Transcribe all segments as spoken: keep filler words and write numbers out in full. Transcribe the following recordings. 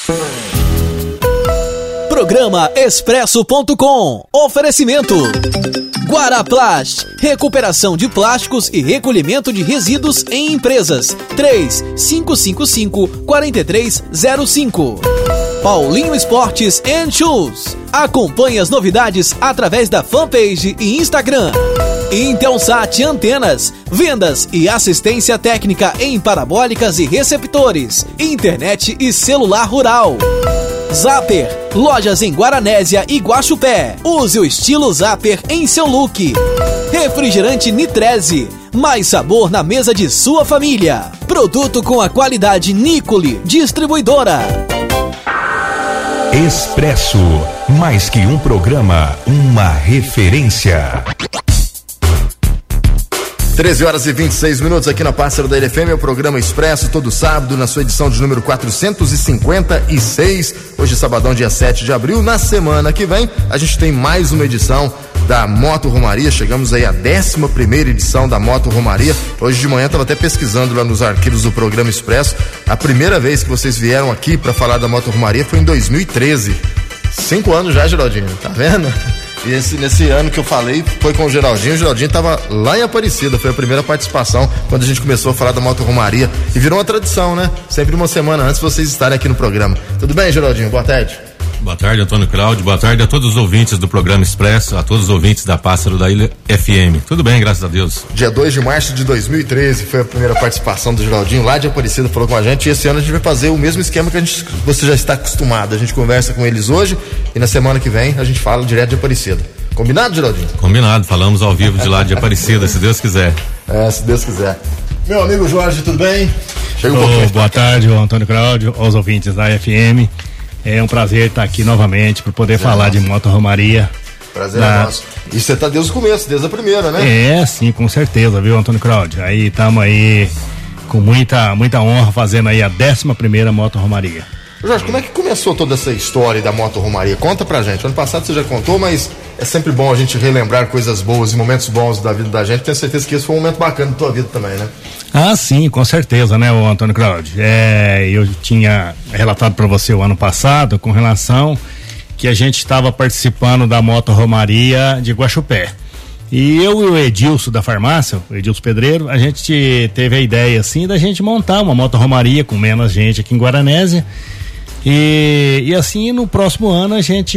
Programa Expresso ponto com. Oferecimento Guaraplast, recuperação de plásticos e recolhimento de resíduos em empresas. três cinco cinco cinco, quatro três zero cinco. Paulinho Esportes and Shoes. Acompanhe as novidades através da fanpage e Instagram. Intelsat Antenas, vendas e assistência técnica em parabólicas e receptores, internet e celular rural. Zapper, lojas em Guaranésia e Guaxupé. Use o estilo Zapper em seu look. Refrigerante Nitreze, mais sabor na mesa de sua família. Produto com a qualidade Nicole, distribuidora. Expresso, mais que um programa, uma referência. treze horas e vinte e seis minutos aqui na Pássaro da L F M, é o programa Expresso, todo sábado, na sua edição de número quatrocentos e cinquenta e seis. Hoje, sabadão, dia sete de abril. Na semana que vem, a gente tem mais uma edição da Moto Romaria. Chegamos aí à décima primeira edição da Moto Romaria. Hoje de manhã, estava até pesquisando lá nos arquivos do programa Expresso. A primeira vez que vocês vieram aqui para falar da Moto Romaria foi em dois mil e treze. Cinco anos já, Geraldinho, tá vendo? E esse, nesse ano que eu falei foi com o Geraldinho. O Geraldinho estava lá em Aparecida, foi a primeira participação quando a gente começou a falar da Moto Romaria. E virou uma tradição, né? Sempre uma semana antes vocês estarem aqui no programa. Tudo bem, Geraldinho? Boa tarde. Boa tarde, Antônio Cláudio. Boa tarde a todos os ouvintes do programa Expresso, a todos os ouvintes da Pássaro da Ilha F M. Tudo bem, graças a Deus. Dia dois de março de dois mil e treze foi a primeira participação do Geraldinho, lá de Aparecida, falou com a gente. E esse ano a gente vai fazer o mesmo esquema que a gente, você já está acostumado. A gente conversa com eles hoje e na semana que vem a gente fala direto de Aparecida. Combinado, Geraldinho? Combinado, falamos ao vivo de lá de Aparecida, se Deus quiser. É, se Deus quiser. Meu amigo Jorge, tudo bem? Chega um oh, pouquinho. Boa tarde, Antônio Cláudio, aos ouvintes da F M. É um prazer estar aqui novamente para poder prazer falar nosso. de Moto Romaria. Prazer da... é nosso. E você tá desde o começo, desde a primeira, né? É, sim, com certeza, viu, Antônio Cláudio? Aí estamos aí com muita, muita honra fazendo aí a décima primeira Moto Romaria. Jorge, como é que começou toda essa história da Moto Romaria? Conta pra gente. Ano passado você já contou, mas é sempre bom a gente relembrar coisas boas e momentos bons da vida da gente. Tenho certeza que esse foi um momento bacana da tua vida também, né? Ah, sim, com certeza, né, o Antônio Cláudio? É, eu tinha relatado para você o ano passado com relação que a gente estava participando da Moto Romaria de Guaxupé. E eu e o Edilson da farmácia, o Edilson Pedreiro, a gente teve a ideia assim da gente montar uma Moto Romaria com menos gente aqui em Guaranésia. E, e assim no próximo ano a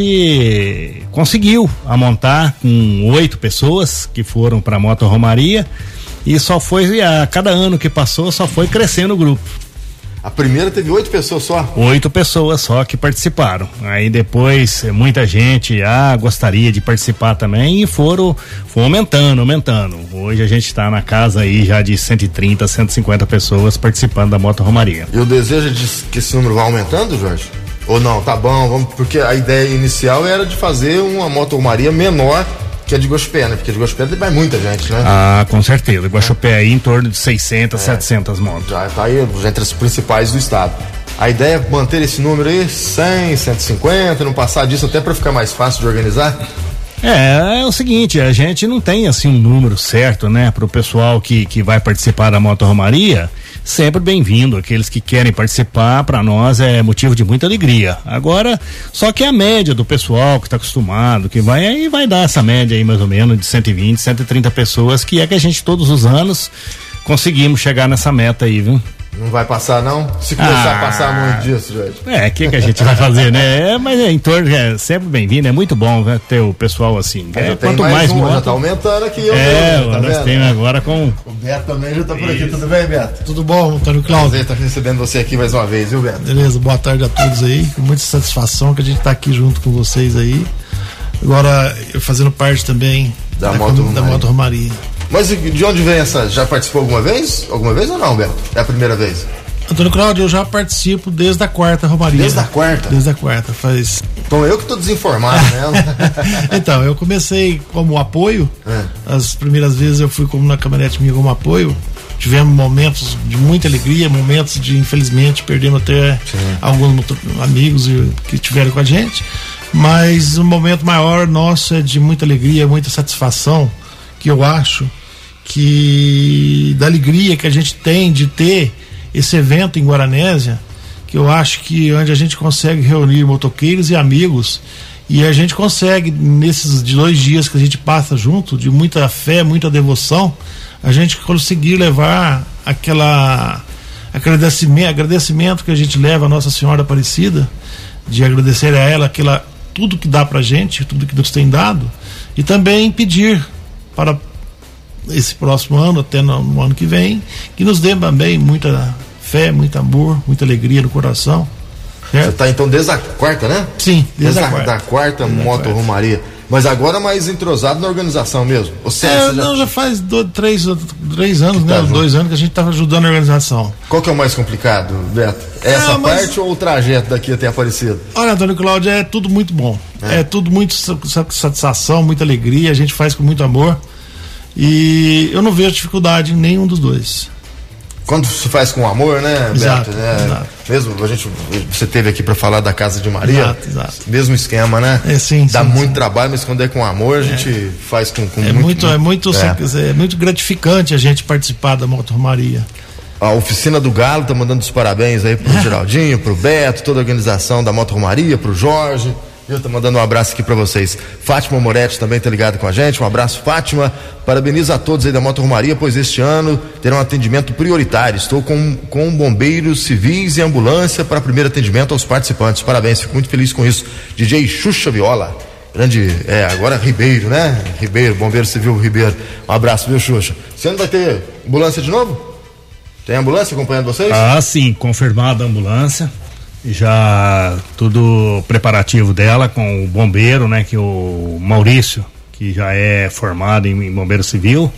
gente conseguiu a montar com oito pessoas que foram para a Moto Romaria e só foi, a cada ano que passou, só foi crescendo o grupo. A primeira teve oito pessoas só? Oito pessoas só que participaram. Aí depois muita gente ah, gostaria de participar também e foram, foram aumentando, aumentando. Hoje a gente está na casa aí já de cento e trinta, cento e cinquenta pessoas participando da Moto Romaria. E o desejo de que esse número vá aumentando, Jorge? Ou não? Tá bom, vamos, porque a ideia inicial era de fazer uma Moto Romaria menor que a de Guaxupé, né? Porque de Guaxupé vai muita gente, né? Ah, com certeza. Guaxupé aí em torno de seiscentas, é, setecentas motos. Já tá aí entre as principais do estado. A ideia é manter esse número aí, cem, cento e cinquenta, não passar disso até para ficar mais fácil de organizar? É, é o seguinte, a gente não tem assim um número certo, né? Pro pessoal que, que vai participar da Moto Romaria, sempre bem-vindo. Aqueles que querem participar, para nós é motivo de muita alegria. Agora, só que a média do pessoal que está acostumado, que vai aí, vai dar essa média aí mais ou menos de cento e vinte, cento e trinta pessoas, que é que a gente todos os anos conseguimos chegar nessa meta aí, viu? Não vai passar, não? Se começar ah, a passar muito disso, Jorge. É, o que, que a gente vai fazer, né? É, mas é, em torno, é sempre bem-vindo, é muito bom, né, ter o pessoal assim. É, quanto mais, mais um, moto, já tá aumentando aqui. É, mesmo, tá nós temos agora com... O Beto também já tá por aqui, tudo bem, Beto? Tudo bom, Antônio Cláudio? Prazer estar recebendo você aqui mais uma vez, viu, Beto? Beleza, boa tarde a todos aí, com muita satisfação que a gente tá aqui junto com vocês aí. Agora, eu fazendo parte também da, da, moto, da Moto Romaria. Mas de onde vem essa? Já participou alguma vez? Alguma vez ou não, Beto? É a primeira vez? Antônio Cláudio, eu já participo desde a quarta Romaria. Desde a quarta? Desde a quarta, faz... Então eu que tô desinformado, né? Então, eu comecei como apoio, é. As primeiras vezes eu fui como na caminhonete minha como apoio, tivemos momentos de muita alegria, momentos de, infelizmente, perdemos até Sim. alguns amigos que estiveram com a gente, mas o momento maior nosso é de muita alegria, muita satisfação, que eu acho que da alegria que a gente tem de ter esse evento em Guaranésia, que eu acho que onde a gente consegue reunir motoqueiros e amigos, e a gente consegue, nesses dois dias que a gente passa junto, de muita fé, muita devoção, a gente conseguir levar aquela agradecimento, agradecimento que a gente leva a Nossa Senhora Aparecida, de agradecer a ela aquela, tudo que dá pra gente, tudo que Deus tem dado, e também pedir para esse próximo ano, até no, no ano que vem, que nos dê também muita fé, muito amor, muita alegria no coração. Certo? Você está então desde a quarta, né? Sim, desde, desde a, a quarta. Da quarta desde Moto quarta. Romaria. Mas agora mais entrosado na organização mesmo. Ou seja, é, já... não, já faz dois, três, três anos, tá né? junto. Dois anos que a gente está ajudando a organização. Qual que é o mais complicado, Beto? Essa é, mas... parte ou o trajeto daqui até Aparecida? Olha, Antônio Cláudio, é tudo muito bom. É, é tudo muito satisfação, muita alegria, a gente faz com muito amor. E eu não vejo dificuldade em nenhum dos dois. Quando se faz com amor, né, exato, Beto? É, exato. Mesmo a gente, você teve aqui para falar da Casa de Maria. Exato, exato. Mesmo esquema, né? É, sim, Dá sim, muito sim. trabalho, mas quando é com amor, a gente é. faz com, com é muito, muito, é muito, é. é muito gratificante a gente participar da Moto Romaria. A oficina do Galo tá mandando os parabéns aí pro Geraldinho, pro Beto, toda a organização da Moto Romaria, pro Jorge. Eu tô mandando um abraço aqui para vocês. Fátima Moretti também tá ligado com a gente. Um abraço, Fátima. Parabenizo a todos aí da Moto Romaria, pois este ano terá um atendimento prioritário. Estou com, com bombeiros civis e ambulância para primeiro atendimento aos participantes. Parabéns, fico muito feliz com isso. D J Xuxa Viola. Grande, é, agora Ribeiro, né? Ribeiro, bombeiro civil Ribeiro. Um abraço, viu, Xuxa? Esse ano vai ter ambulância de novo? Tem ambulância acompanhando vocês? Ah, sim, confirmada a ambulância. Já tudo preparativo dela com o bombeiro, né? Que o Maurício, que já é formado em, em bombeiro civil,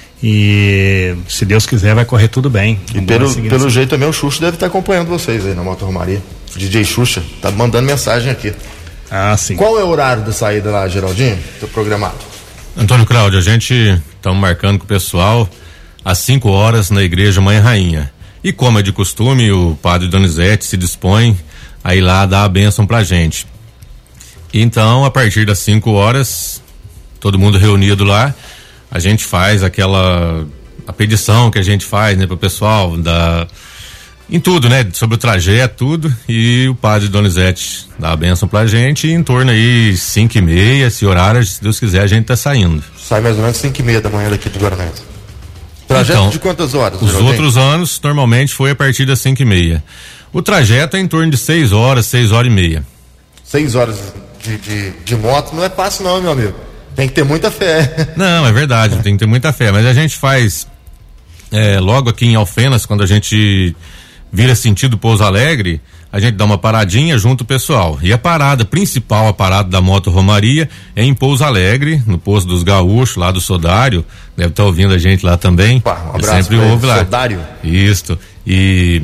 e se Deus quiser vai correr tudo bem. E pelo, pelo jeito também o Xuxa deve estar acompanhando vocês aí na Moto Romaria. D J Xuxa tá mandando mensagem aqui. Ah, sim. Qual é o horário da saída lá, Geraldinho? Tô programado. Antônio Cláudio, a gente estamos marcando com o pessoal às cinco horas na Igreja Mãe Rainha. E como é de costume, o padre Donizete se dispõe a ir lá dar a bênção pra gente. Então, a partir das cinco horas, todo mundo reunido lá, a gente faz aquela a pedição que a gente faz, né, pro pessoal, da, em tudo, né, sobre o trajeto, tudo, e o padre Donizete dá a bênção pra gente, e em torno aí cinco e meia, esse horário, se Deus quiser, a gente tá saindo. Sai mais ou menos cinco e meia da manhã daqui de Guaranés. Trajeto então, de quantas horas? Os Geraldinho? Outros anos, normalmente, foi a partir das cinco e meia. O trajeto é em torno de seis horas, seis horas e meia. Seis horas de, de, de moto não é fácil não, meu amigo. Tem que ter muita fé. Não, é verdade, tem que ter muita fé. Mas a gente faz é, logo aqui em Alfenas, quando a gente vira sentido Pouso Alegre, a gente dá uma paradinha junto o pessoal. E a parada principal, a parada da Moto Romaria, é em Pouso Alegre, no Posto dos Gaúchos, lá do Sodário. Deve estar ouvindo a gente lá também. Opa, um abraço. Eu sempre ouve lá. Sodário. Isso. E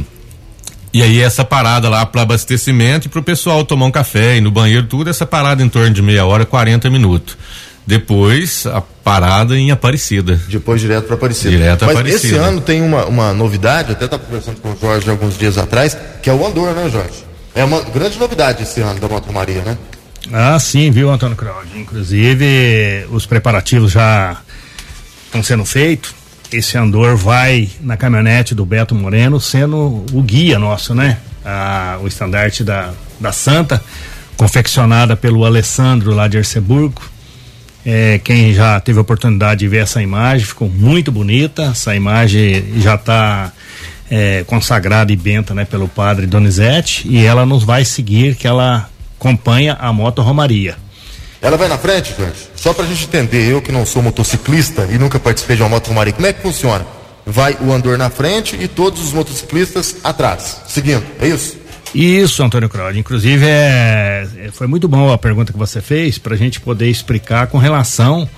E aí essa parada lá para abastecimento e para o pessoal tomar um café e no banheiro, tudo, essa parada em torno de meia hora, quarenta minutos. Depois a parada em Aparecida. Depois direto para Aparecida. Direto Mas Aparecida. Esse ano tem uma, uma novidade, até estava conversando com o Jorge alguns dias atrás, que é o Andor, né, Jorge? É uma grande novidade esse ano da Moto Romaria, né? Ah, sim, viu, Antônio Cláudio? Inclusive, os preparativos já estão sendo feitos. Esse Andor vai na caminhonete do Beto Moreno, sendo o guia nosso, né? Ah, o estandarte da, da Santa, confeccionada pelo Alessandro lá de Erceburgo. É, quem já teve a oportunidade de ver essa imagem, ficou muito bonita. Essa imagem já está é, consagrada e benta, né, pelo padre Donizete, e ela nos vai seguir, que ela acompanha a Moto Romaria. Ela vai na frente, Jorge? Só pra gente entender, eu que não sou motociclista e nunca participei de uma Moto Romaria, como é que funciona? Vai o Andor na frente e todos os motociclistas atrás, seguindo, é isso? Isso, Antônio Cláudio. Inclusive, é, foi muito bom a pergunta que você fez para a gente poder explicar com relação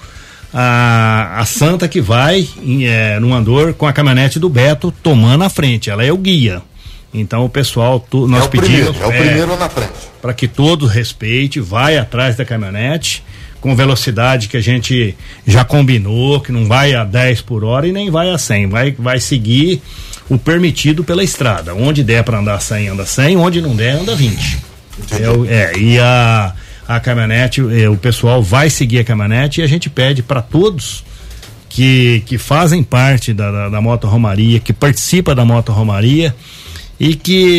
a, a Santa que vai em, é, no Andor com a caminhonete do Beto tomando a frente. Ela é o guia. Então, o pessoal, tu, nós é o pedimos. Primeiro, é o primeiro lá na frente. Para que todos respeitem, vai atrás da caminhonete com velocidade que a gente já combinou, que não vai a dez por hora e nem vai a cem. Vai, vai seguir o permitido pela estrada. Onde der para andar cem, anda cem, onde não der, anda vinte. É, é, e a, a caminhonete, é, o pessoal vai seguir a caminhonete e a gente pede para todos que, que fazem parte da, da, da Moto Romaria, que participa da Moto Romaria e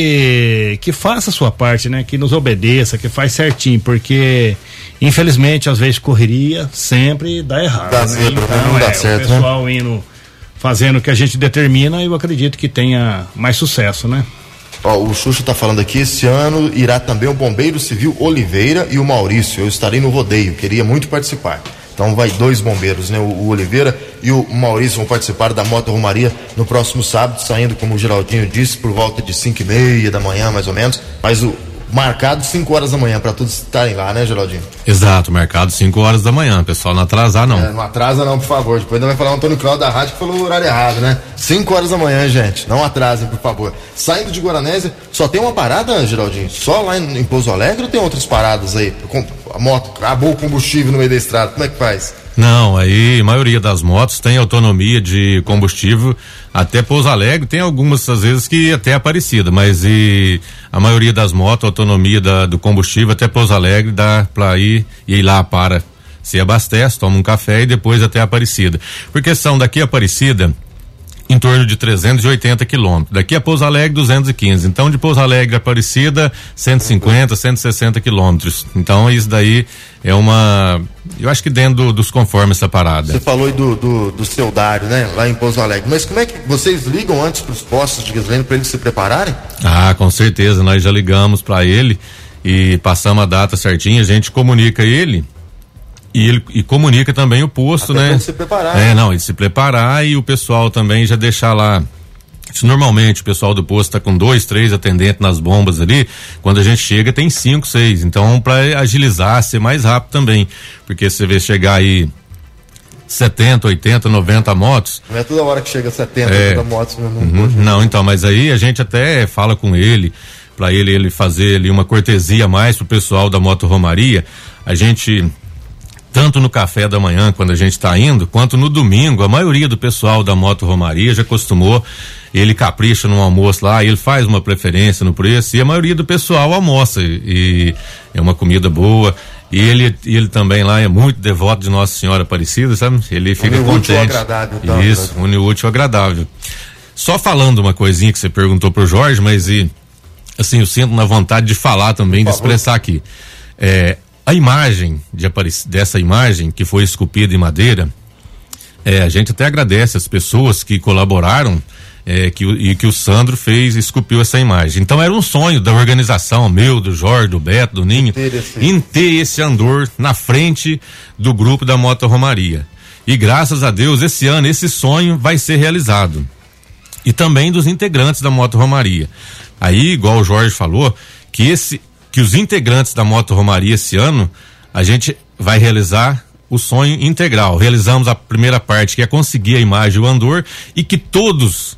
que que faça a sua parte, né? Que nos obedeça, que faz certinho, porque infelizmente às vezes correria sempre dá errado. Dá né? certo, Então não dá é, certo, o pessoal né? indo fazendo o que a gente determina, eu acredito que tenha mais sucesso, né? Ó, o Xuxa tá falando aqui, esse ano irá também o Bombeiro Civil Oliveira e o Maurício. Eu estarei no rodeio, queria muito participar. Então vai dois bombeiros, né? O, o Oliveira e o Maurício vão participar da Moto Romaria no próximo sábado, saindo, como o Geraldinho disse, por volta de cinco e meia da manhã, mais ou menos. Mas o marcado cinco horas da manhã, para todos estarem lá, né, Geraldinho? Exato, marcado cinco horas da manhã, pessoal, não atrasar não. É, não atrasa não, por favor. Depois ainda vai falar o Antônio Cláudio da rádio que falou o horário errado, né? cinco horas da manhã, gente. Não atrasem, por favor. Saindo de Guaranésia, só tem uma parada, Geraldinho? Só lá em, em Pouso Alegre ou tem outras paradas aí? Com, a moto, acabou o combustível no meio da estrada, como é que faz? Não, aí a maioria das motos tem autonomia de combustível até Pouso Alegre, tem algumas às vezes que até Aparecida, mas e a maioria das motos, a autonomia da, do combustível até Pouso Alegre dá pra ir e ir lá para, se abastece, toma um café e depois até Aparecida. Porque são daqui a Aparecida em torno de trezentos e oitenta quilômetros. Daqui a Pouso Alegre, duzentos e quinze. Então, de Pouso Alegre a Aparecida, cento e cinquenta, cento e sessenta quilômetros. Então, isso daí é uma. Eu acho que dentro do, dos conformes essa parada. Você falou aí do, do, do seu Dário, né? Lá em Pouso Alegre. Mas como é que vocês ligam antes para os postos de gasolina para eles se prepararem? Ah, com certeza. Nós já ligamos para ele e passamos a data certinha. A gente comunica ele. E ele e comunica também o posto, até né? Ele se preparar. É, não, ele se preparar e o pessoal também já deixar lá. Normalmente o pessoal do posto tá com dois, três atendentes nas bombas ali. Quando a gente chega tem cinco, seis. Então, para agilizar, ser mais rápido também. Porque você vê chegar aí setenta, oitenta, noventa motos. Não é toda hora que chega setenta, é, oitenta motos no uhum, posto. Não, então, mas aí a gente até fala com ele, para ele ele fazer ali uma cortesia a mais pro pessoal da Moto Romaria. A gente, tanto no café da manhã, quando a gente está indo, quanto no domingo, a maioria do pessoal da Moto Romaria já acostumou, ele capricha no almoço lá, ele faz uma preferência no preço, e a maioria do pessoal almoça, e, e é uma comida boa, e ele, ele também lá é muito devoto de Nossa Senhora Aparecida, sabe? Ele fica une contente. Útil ao agradável, então, isso, une útil ao agradável. Só falando uma coisinha que você perguntou pro Jorge, mas e, assim, eu sinto na vontade de falar também, de expressar aqui. É, a imagem de Aparec- dessa imagem que foi esculpida em madeira, é, a gente até agradece as pessoas que colaboraram, é, que, e que o Sandro fez, esculpiu essa imagem. Então era um sonho da organização, meu, do Jorge, do Beto, do Ninho, em ter esse andor na frente do grupo da Moto Romaria. E graças a Deus, esse ano, esse sonho vai ser realizado. E também dos integrantes da Moto Romaria. Aí, igual o Jorge falou, que esse que os integrantes da Moto Romaria esse ano, a gente vai realizar o sonho integral. Realizamos a primeira parte, que é conseguir a imagem e o andor, e que todos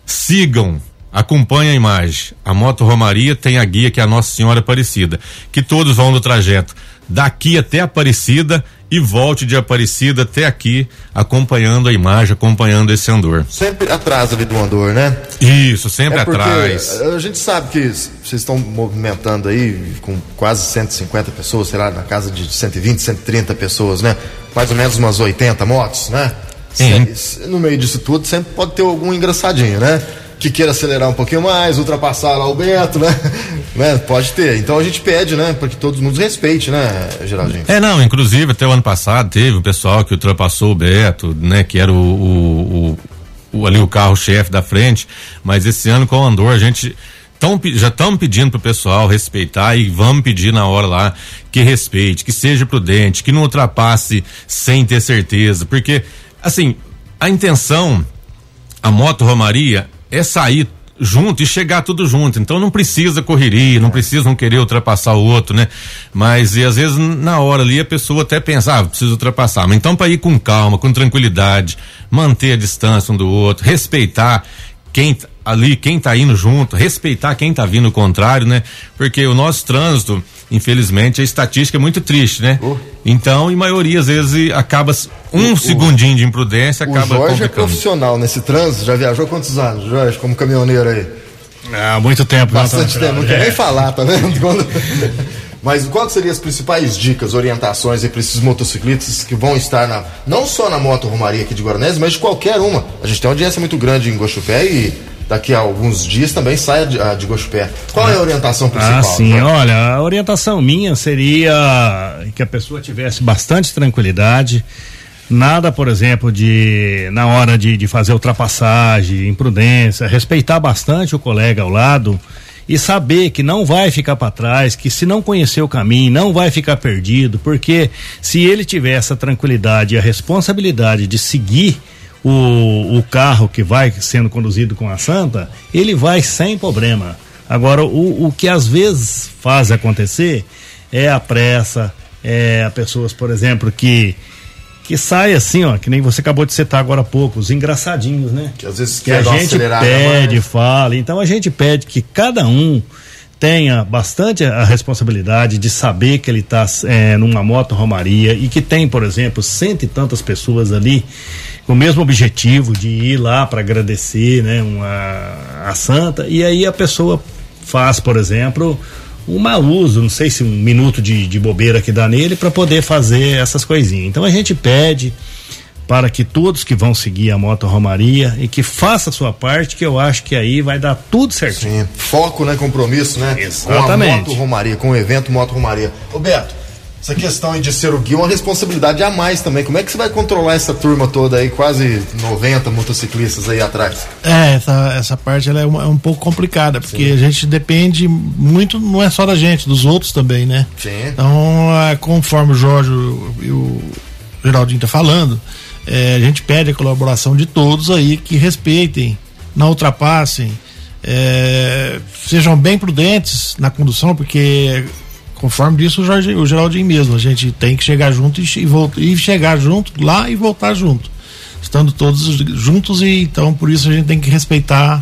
sigam, acompanhem a imagem. A Moto Romaria tem a guia, que é a Nossa Senhora Aparecida, que todos vão no trajeto daqui até Aparecida e volte de Aparecida até aqui, acompanhando a imagem, acompanhando esse andor. Sempre atrás ali do andor, né? Isso, sempre é porque atrás. A gente sabe que vocês estão movimentando aí com quase cento e cinquenta pessoas, sei lá, na casa de cento e vinte, cento e trinta pessoas, né? Mais ou menos umas oitenta motos, né? Sim. No meio disso tudo sempre pode ter algum engraçadinho, né? Que queira acelerar um pouquinho mais, ultrapassar lá o Beto, né? né? Pode ter. Então a gente pede, né? Para que todo mundo respeite, né, Geraldinho? É, não, inclusive até o ano passado teve um pessoal que ultrapassou o Beto, né? Que era o, o, o, o ali o carro-chefe da frente, mas esse ano com o andor a gente tão, já estamos pedindo pro pessoal respeitar e vamos pedir na hora lá que respeite, que seja prudente, que não ultrapasse sem ter certeza, porque assim, a intenção, a Moto Romaria é sair junto e chegar tudo junto, então não precisa correria, não precisa um querer ultrapassar o outro, né? Mas e às vezes na hora ali a pessoa até pensa, ah, preciso ultrapassar, mas então para ir com calma, com tranquilidade, manter a distância um do outro, respeitar quem ali, quem tá indo junto, respeitar quem tá vindo o contrário, né? Porque o nosso trânsito, infelizmente, a estatística é muito triste, né? Uh. Então, em maioria, às vezes, acaba um uh, segundinho de imprudência, acaba complicando. O Jorge é profissional nesse trânsito, já viajou quantos anos, Jorge, como caminhoneiro aí? Há muito tempo. Bastante tempo, não quer nem falar, tá vendo? Mas quais seriam as principais dicas, orientações para esses motociclistas que vão estar na, não só na Moto Romaria aqui de Guaranésia, mas de qualquer uma? A gente tem uma audiência muito grande em Guaxupé e daqui a alguns dias também saia de, de Guaxupé. Qual é a orientação principal? Ah, sim, né? Olha, a orientação minha seria que a pessoa tivesse bastante tranquilidade, nada, por exemplo, de na hora de, de fazer ultrapassagem, imprudência, respeitar bastante o colega ao lado e saber que não vai ficar para trás, que se não conhecer o caminho, não vai ficar perdido, porque se ele tiver essa tranquilidade e a responsabilidade de seguir O, o carro que vai sendo conduzido com a Santa, ele vai sem problema. Agora, o, o que às vezes faz acontecer é a pressa, é a pessoas, por exemplo, que que sai assim, ó, que nem você acabou de citar agora há pouco, os engraçadinhos, né? Que às vezes que a gente pede, mais. fala, então a gente pede que cada um tenha bastante a responsabilidade de saber que ele está é, numa moto romaria e que tem, por exemplo, cento e tantas pessoas ali com o mesmo objetivo de ir lá para agradecer, né, uma, a Santa, e aí a pessoa faz, por exemplo, um mau uso, não sei se um minuto de, de bobeira que dá nele para poder fazer essas coisinhas. Então a gente pede para que todos que vão seguir a moto romaria e que faça a sua parte, que eu acho que aí vai dar tudo certinho. Sim, foco, né, compromisso, né? Exatamente. Com a moto romaria, com o evento moto romaria. Ô Beto, essa questão aí de ser o guia é uma responsabilidade a mais também. Como é que você vai controlar essa turma toda aí, quase noventa motociclistas aí atrás? É, essa, essa parte ela é, uma, é um pouco complicada, porque Sim. a gente depende muito, não é só da gente, dos outros também, né? Sim. Então, é, conforme o Jorge e o Geraldinho tá falando, é, a gente pede a colaboração de todos aí que respeitem, não ultrapassem, é, sejam bem prudentes na condução, porque conforme disse o, Jorge, o Geraldinho mesmo, a gente tem que chegar junto e, e, voltar, e chegar junto lá e voltar junto, estando todos juntos, e então por isso a gente tem que respeitar.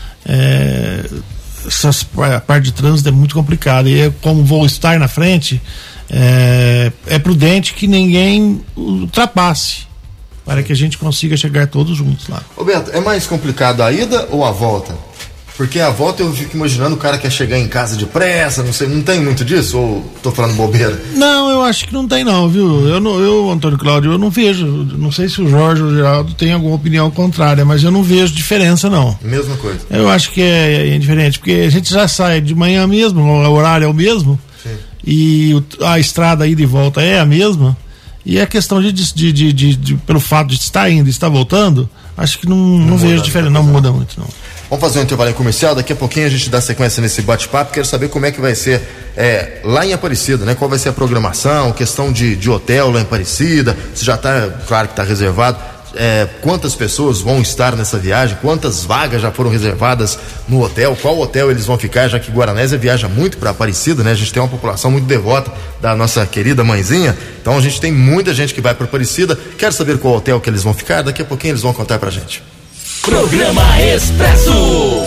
É, essas, a parte de trânsito é muito complicada, e eu, como vou estar na frente, é, é prudente que ninguém ultrapasse para que a gente consiga chegar todos juntos lá. Roberto, é mais complicado a ida ou a volta? Porque a volta eu fico imaginando o cara quer chegar em casa depressa, não sei, não tem muito disso? Ou tô falando bobeira? Não, eu acho que não tem não, viu? Eu, não, eu Antônio Cláudio, eu não vejo, não sei se o Jorge ou o Geraldo tem alguma opinião contrária, mas eu não vejo diferença não. Mesma coisa. Eu acho que é, é diferente, porque a gente já sai de manhã mesmo, o horário é o mesmo. Sim. E o, a estrada ida e volta é a mesma. E a questão de, de, de, de, de pelo fato de estar indo e estar voltando, acho que não, não, não vejo diferença, não muda muito, não. Vamos fazer um intervalo comercial, daqui a pouquinho a gente dá sequência nesse bate-papo. Quero saber como é que vai ser é, lá em Aparecida, né? Qual vai ser a programação, questão de, de hotel lá em Aparecida, se já está, claro que está reservado, é, quantas pessoas vão estar nessa viagem, quantas vagas já foram reservadas no hotel, qual hotel eles vão ficar, já que Guaranésia viaja muito para Aparecida, né? A gente tem uma população muito devota da nossa querida mãezinha, então a gente tem muita gente que vai para Aparecida. Quero saber qual hotel que eles vão ficar, daqui a pouquinho eles vão contar pra gente. Programa Expresso.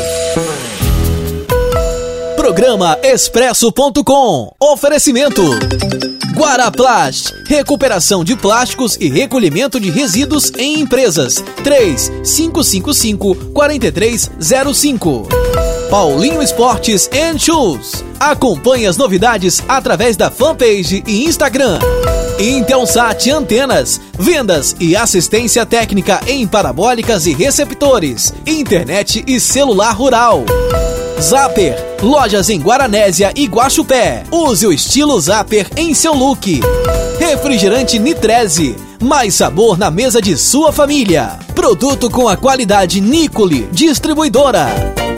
Programa expresso ponto com. Oferecimento Guaraplast, recuperação de plásticos e recolhimento de resíduos em empresas. três cinco cinco cinco, quatro três zero cinco. Paulinho Esportes and Shoes. Acompanhe as novidades através da fanpage e Instagram. Intelsat Antenas, vendas e assistência técnica em parabólicas e receptores, internet e celular rural. Zapper, lojas em Guaranésia e Guaxupé. Use o estilo Zapper em seu look. Refrigerante Nitreze, mais sabor na mesa de sua família. Produto com a qualidade Nicole, distribuidora.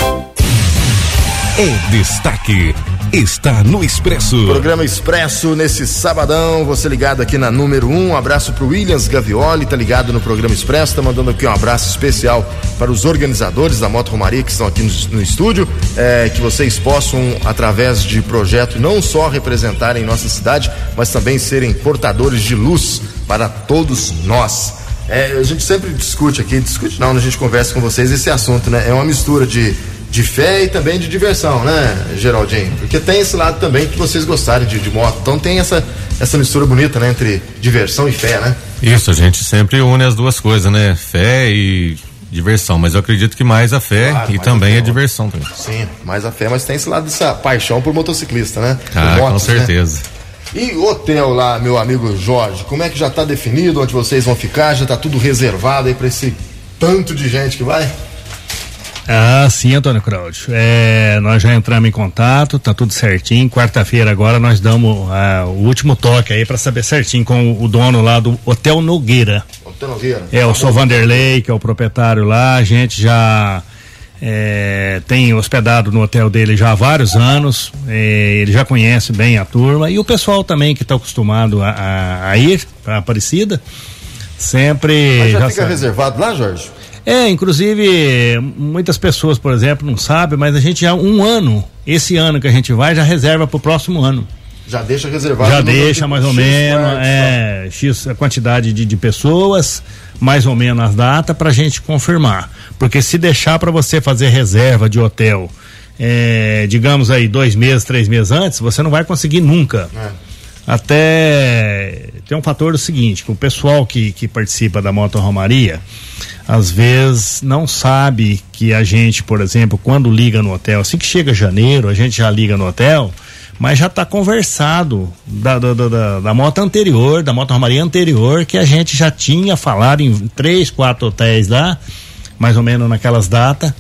É destaque. Está no Expresso. Programa Expresso nesse sabadão, você ligado aqui na número um. Um abraço pro Williams Gavioli, tá ligado no programa Expresso, tá mandando aqui um abraço especial para os organizadores da Moto Romaria que estão aqui no, no estúdio, é, que vocês possam, através de projeto, não só representarem nossa cidade, mas também serem portadores de luz para todos nós. É, a gente sempre discute aqui, discute não, a gente conversa com vocês esse assunto, né? É uma mistura de de fé e também de diversão, né, Geraldinho? Porque tem esse lado também que vocês gostarem de, de moto. Então tem essa, essa mistura bonita, né, entre diversão e fé, né? Isso, a gente sempre une as duas coisas, né? Fé e diversão, mas eu acredito que mais a fé claro, e também a, fé, a diversão também. Sim, mais a fé, mas tem esse lado dessa paixão por motociclista, né? Ah, motos, com certeza. Né? E o hotel lá, meu amigo Jorge, como é que já tá definido onde vocês vão ficar? Já tá tudo reservado aí pra esse tanto de gente que vai? Ah, sim, Antônio Cláudio. É, nós já entramos em contato, tá tudo certinho. Quarta-feira agora nós damos ah, o último toque aí para saber certinho com o dono lá do Hotel Nogueira. Hotel Nogueira. É, o Sr. Vanderlei, que é o proprietário lá. A gente já é, tem hospedado no hotel dele já há vários anos. É, ele já conhece bem a turma e o pessoal também que está acostumado a, a, a ir para Aparecida. Sempre. Mas já, já fica sabe. reservado lá, Jorge? É, inclusive, muitas pessoas, por exemplo, não sabem, mas a gente já um ano, esse ano que a gente vai, já reserva para o próximo ano. Já deixa reservado. Já deixa mais ou menos, é, X a quantidade de, de pessoas, mais ou menos as datas, para a gente confirmar. Porque se deixar para você fazer reserva de hotel, é, digamos aí, dois meses, três meses antes, você não vai conseguir nunca. É. Até tem um fator do seguinte, que o pessoal que, que participa da Moto Romaria, às vezes não sabe que a gente, por exemplo, quando liga no hotel, assim que chega janeiro, a gente já liga no hotel, mas já está conversado da, da, da, da moto anterior, da Moto Romaria anterior, que a gente já tinha falado em três, quatro hotéis lá, mais ou menos naquelas datas,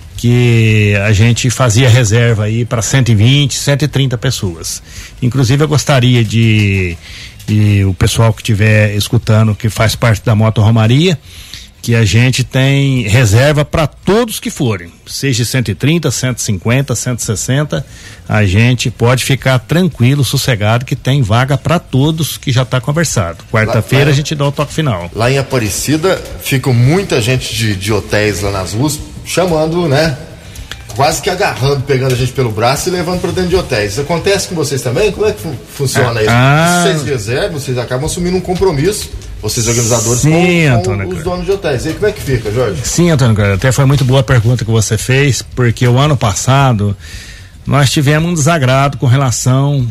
que a gente fazia reserva aí para cento e vinte, cento e trinta pessoas. Inclusive eu gostaria de, de o pessoal que estiver escutando, que faz parte da Moto Romaria, que a gente tem reserva para todos que forem, seja cento e trinta, cento e cinquenta, cento e sessenta, a gente pode ficar tranquilo, sossegado, que tem vaga para todos, que já está conversado. Quarta-feira a gente dá o toque final. Lá em Aparecida ficam muita gente de, de hotéis lá nas ruas chamando, né? Quase que agarrando, pegando a gente pelo braço e levando para dentro de hotéis. Isso acontece com vocês também? Como é que fun- funciona ah, isso? Ah, vocês reservam, vocês acabam assumindo um compromisso, vocês organizadores, sim, com, Antônio, com os donos de hotéis. E aí como é que fica, Jorge? Sim, Antônio, até foi muito boa a pergunta que você fez, porque o ano passado nós tivemos um desagrado com relação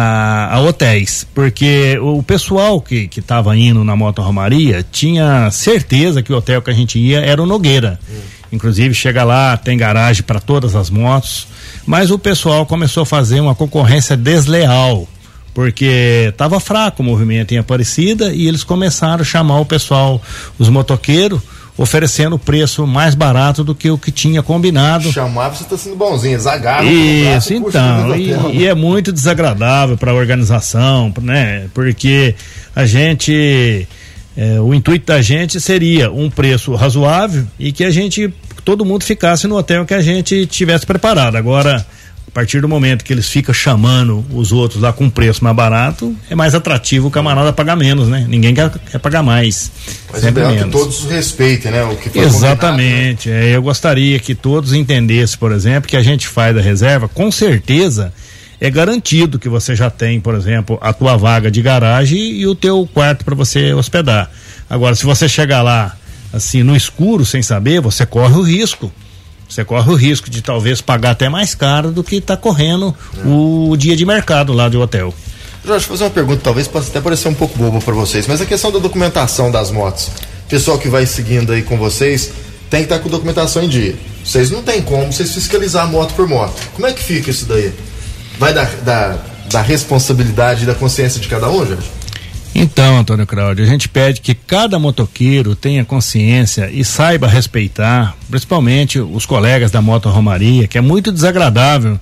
a, a hotéis, porque o pessoal que que estava indo na Moto Romaria tinha certeza que o hotel que a gente ia era o Nogueira. Hum. Inclusive chega lá, tem garagem para todas as motos, mas o pessoal começou a fazer uma concorrência desleal, porque estava fraco o movimento em Aparecida e eles começaram a chamar o pessoal, os motoqueiros, oferecendo preço mais barato do que o que tinha combinado. Chamar, você está sendo bonzinho, eles agarram. Isso, então, e, e é muito desagradável para a organização, né? Porque a gente, é, o intuito da gente seria um preço razoável e que a gente, todo mundo ficasse no hotel que a gente tivesse preparado. Agora, a partir do momento que eles ficam chamando os outros lá com um preço mais barato, é mais atrativo o camarada pagar menos, né? Ninguém quer, quer pagar mais. Mas é menos. Que todos respeitem, né? O que foi exatamente. Né? É, eu gostaria que todos entendessem, por exemplo, que a gente faz da reserva, com certeza é garantido que você já tem, por exemplo, a tua vaga de garagem e o teu quarto para você hospedar. Agora, se você chegar lá assim no escuro, sem saber, você corre o risco. Você corre o risco de talvez pagar até mais caro do que está correndo é. o dia de mercado lá do hotel. Jorge, vou fazer uma pergunta, talvez possa até parecer um pouco boba para vocês, mas a questão da documentação das motos. Pessoal que vai seguindo aí com vocês tem que estar com documentação em dia. Vocês não tem como vocês fiscalizar moto por moto. Como é que fica isso daí? Vai da, da, da responsabilidade e da consciência de cada um, Jorge? Então, Antônio Cláudio, a gente pede que cada motoqueiro tenha consciência e saiba respeitar, principalmente os colegas da Moto Romaria, que é muito desagradável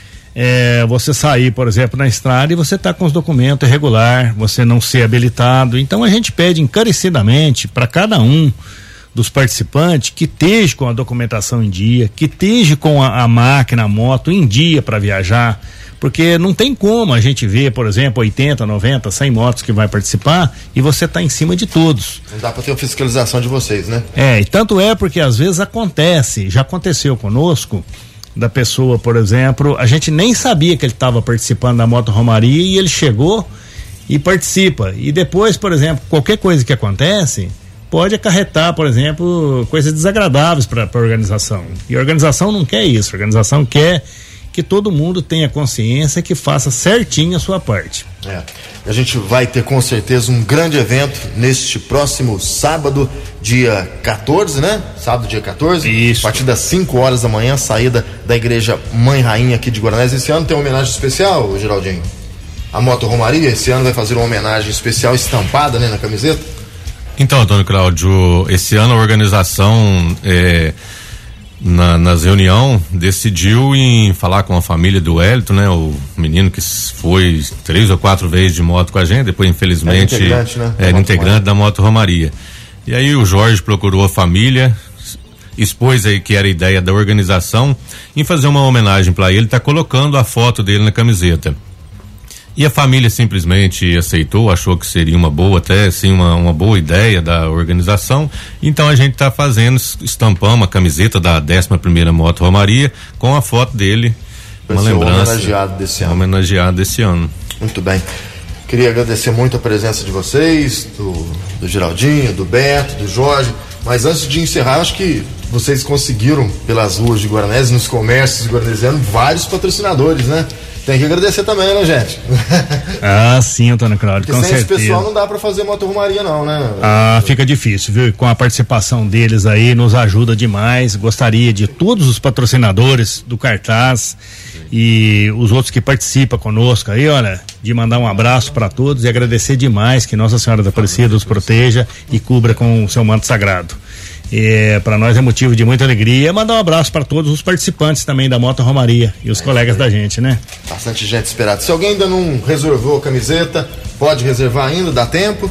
é, você sair, por exemplo, na estrada e você tá com os documentos irregular, você não ser habilitado. Então a gente pede encarecidamente para cada um dos participantes que esteja com a documentação em dia, que esteja com a, a máquina, a moto em dia para viajar. Porque não tem como a gente ver, por exemplo, oitenta, noventa, cem motos que vai participar e você tá em cima de todos. Não dá para ter a fiscalização de vocês, né? É, e tanto é porque às vezes acontece, já aconteceu conosco, da pessoa, por exemplo, a gente nem sabia que ele estava participando da Moto Romaria e ele chegou e participa. E depois, por exemplo, qualquer coisa que acontece pode acarretar, por exemplo, coisas desagradáveis para a organização. E a organização não quer isso, a organização quer que todo mundo tenha consciência, que faça certinho a sua parte. É. A gente vai ter com certeza um grande evento neste próximo sábado, dia quatorze, né? Sábado, dia quatorze. Isso. A partir das cinco horas da manhã, saída da igreja Mãe Rainha aqui de Guaranés. Esse ano tem uma homenagem especial, Geraldinho? A Moto Romaria esse ano vai fazer uma homenagem especial estampada, né, na camiseta? Então, Antônio Cláudio, esse ano a organização é, na, nas reunião, decidiu em falar com a família do Wellington, né? O menino que foi três ou quatro vezes de moto com a gente, depois infelizmente era integrante, né? era integrante da Moto Romaria. E aí o Jorge procurou a família, expôs aí que era a ideia da organização em fazer uma homenagem para ele, tá colocando a foto dele na camiseta. E a família simplesmente aceitou, achou que seria uma boa, até assim, uma, uma boa ideia da organização. Então a gente está fazendo, estampando a camiseta da décima primeira Moto Romaria com a foto dele, Vai uma ser lembrança. homenageado desse ano. Homenageado desse ano. Muito bem. Queria agradecer muito a presença de vocês, do, do Geraldinho, do Beto, do Jorge. Mas antes de encerrar, acho que vocês conseguiram, pelas ruas de Guaranés, nos comércios guaranesianos, vários patrocinadores, né? Tem que agradecer também, né, gente? Ah, sim, Antônio Cláudio, com sem certeza. esse pessoal não dá pra fazer moto-romaria não, né? Ah, fica difícil, viu? Com a participação deles aí, nos ajuda demais. Gostaria de todos os patrocinadores do cartaz e os outros que participam conosco aí, olha, de mandar um abraço para todos e agradecer demais que Nossa Senhora da Aparecida os proteja e cubra com o seu manto sagrado. É, para nós é motivo de muita alegria. Mandar um abraço para todos os participantes também da Moto Romaria e os é colegas da gente, né? Bastante gente esperada. Se alguém ainda não reservou a camiseta, pode reservar ainda, dá tempo?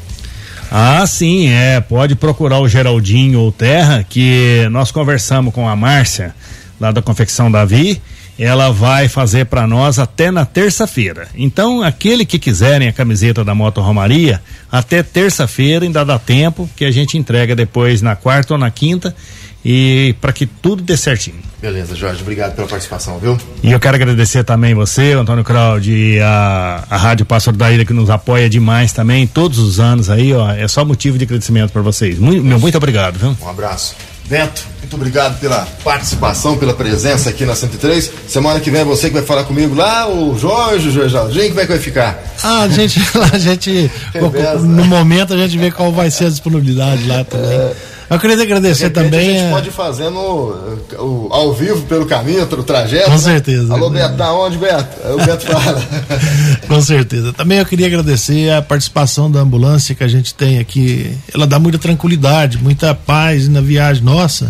Ah, sim, é. Pode procurar o Geraldinho ou Terra, que nós conversamos com a Márcia, lá da Confecção Davi. Ela vai fazer para nós até na terça-feira. Então, aquele que quiserem a camiseta da Moto Romaria, até terça-feira ainda dá tempo, que a gente entrega depois na quarta ou na quinta, e para que tudo dê certinho. Beleza, Jorge, obrigado pela participação, viu? E eu quero agradecer também você, Antônio Cláudio, e a, a Rádio Pássaro da Ilha, que nos apoia demais também, todos os anos aí, ó, é só motivo de agradecimento para vocês. Muito, meu muito obrigado, viu? Um abraço. Bento, muito obrigado pela participação, pela presença aqui na cento e três. Semana que vem é você que vai falar comigo lá, o Jorge, o Jorge, como é que vai ficar? Ah, a gente, a gente no momento a gente vê qual vai ser a disponibilidade lá também. É, eu queria agradecer também. A gente é... pode fazer no, o, ao vivo pelo caminho, o trajeto. Com né? certeza. Alô, Beto, da onde, Beto? Aí o Beto fala. Com certeza. Também eu queria agradecer a participação da ambulância que a gente tem aqui. Ela dá muita tranquilidade, muita paz na viagem nossa.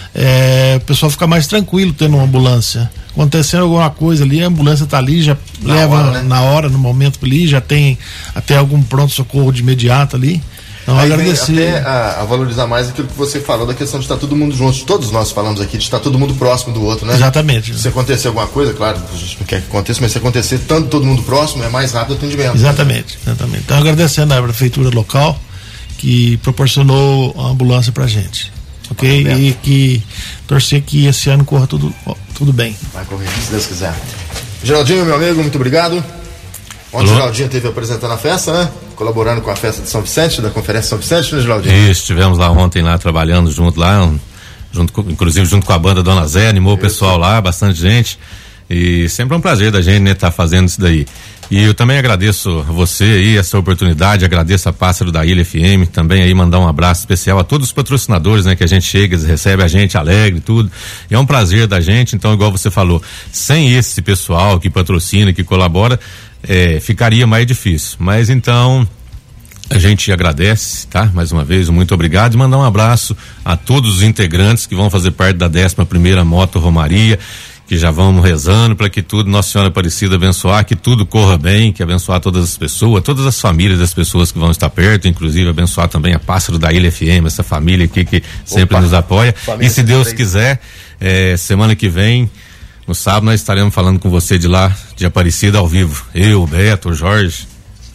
É, o pessoal fica mais tranquilo tendo uma ambulância. Acontecendo alguma coisa ali, a ambulância tá ali, já na leva hora, né? na hora, no momento ali, já tem até algum pronto-socorro de imediato ali. Então, aí agradecer. Vem até a, a valorizar mais aquilo que você falou da questão de estar todo mundo junto. Todos nós falamos aqui de estar todo mundo próximo do outro, né? Exatamente. Se acontecer alguma coisa, claro, a gente não quer que aconteça, mas se acontecer tanto todo mundo próximo, é mais rápido o atendimento. Exatamente, exatamente. Então agradecendo a prefeitura local que proporcionou a ambulância pra gente. Ok? Vai, e que torcer que esse ano corra tudo, tudo bem. Vai correr, se Deus quiser. Geraldinho, meu amigo, muito obrigado. Ontem o Geraldinho esteve apresentando a festa, né? Colaborando com a festa de São Vicente, da Conferência São Vicente, né, Geraldinho? Isso, estivemos lá ontem, lá trabalhando junto lá, junto com, inclusive junto com a banda Dona Zé, animou isso. O pessoal lá, bastante gente. E sempre é um prazer da gente, né, estar tá fazendo isso daí. E eu também agradeço a você aí, essa oportunidade, agradeço a Pássaro da Ilha F M, também aí mandar um abraço especial a todos os patrocinadores, né, que a gente chega, recebe a gente alegre e tudo. E é um prazer da gente, então, igual você falou, sem esse pessoal que patrocina, que colabora, é, ficaria mais difícil. Mas então, a gente agradece, tá? Mais uma vez, muito obrigado e mandar um abraço a todos os integrantes que vão fazer parte da décima primeira Moto Romaria, que já vamos rezando para que tudo, Nossa Senhora Aparecida abençoar, que tudo corra bem, que abençoar todas as pessoas, todas as famílias das pessoas que vão estar perto, inclusive abençoar também a Pássaro da Ilha F M, essa família aqui que sempre Opa, nos apoia. E se Deus quiser, é, semana que vem, no sábado, nós estaremos falando com você de lá, de Aparecida ao vivo. Eu, o Beto, o Jorge.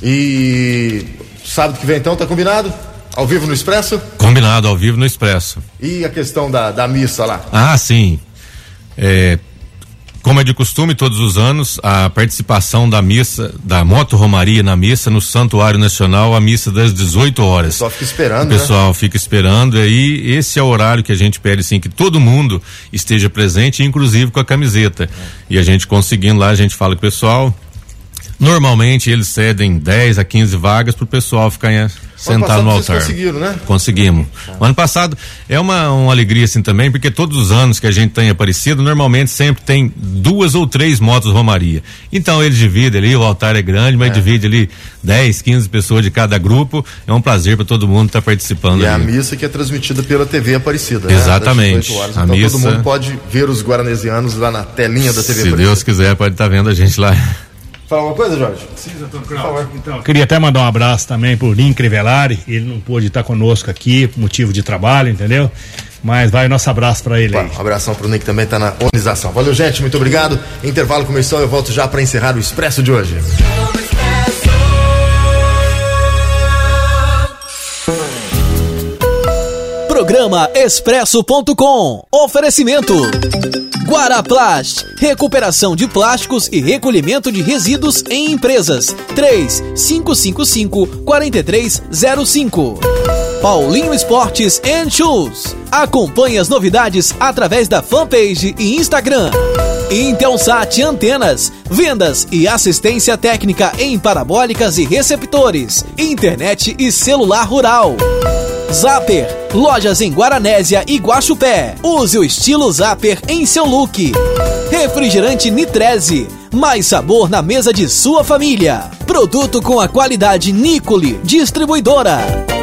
E sábado que vem então, tá combinado? Ao vivo no Expresso? Combinado, ao vivo no Expresso. E a questão da, da missa lá? Ah, sim. É, como é de costume, todos os anos, a participação da missa, da Moto Romaria na missa, no Santuário Nacional, a missa das dezoito horas. O pessoal fica esperando, O pessoal né? fica esperando, e aí esse é o horário que a gente pede, assim, que todo mundo esteja presente, inclusive com a camiseta. É. E a gente conseguindo lá, a gente fala com o pessoal, Normalmente eles cedem dez a quinze vagas pro pessoal ficar em, sentado no altar. Conseguiram, né? Conseguimos. O ano passado é uma, uma alegria assim também, porque todos os anos que a gente tem Aparecido, normalmente sempre tem duas ou três motos Romaria. Então eles dividem ali, o altar é grande, mas é. divide ali dez, quinze pessoas de cada grupo. É um prazer para todo mundo estar tá participando. E ali. a missa que é transmitida pela T V Aparecida, né? Exatamente. Horas, a então missa... todo mundo pode ver os guaranesianos lá na telinha da T V Se Aparecida. Deus quiser, pode estar tá vendo a gente lá. Fala uma coisa, Jorge? Sim, doutor Cláudio. Então, queria até mandar um abraço também pro Lin Crivellari. Ele não pôde estar conosco aqui por motivo de trabalho, entendeu? Mas vai o nosso abraço para ele. Claro, aí. Um abração pro Nick, também tá na organização. Valeu, gente, muito obrigado. Intervalo comercial, eu volto já para encerrar o Expresso de hoje. Programa Expresso ponto com. Oferecimento Guaraplast, recuperação de plásticos e recolhimento de resíduos em empresas. três cinco cinco cinco, quatro três zero cinco. Paulinho Esportes and Shoes. Acompanhe as novidades através da fanpage e Instagram. Intelsat Antenas, vendas e assistência técnica em parabólicas e receptores, internet e celular rural. Zapper, lojas em Guaranésia e Guaxupé. Use o estilo Zapper em seu look. Refrigerante Nitreze, mais sabor na mesa de sua família. Produto com a qualidade Nicole, distribuidora.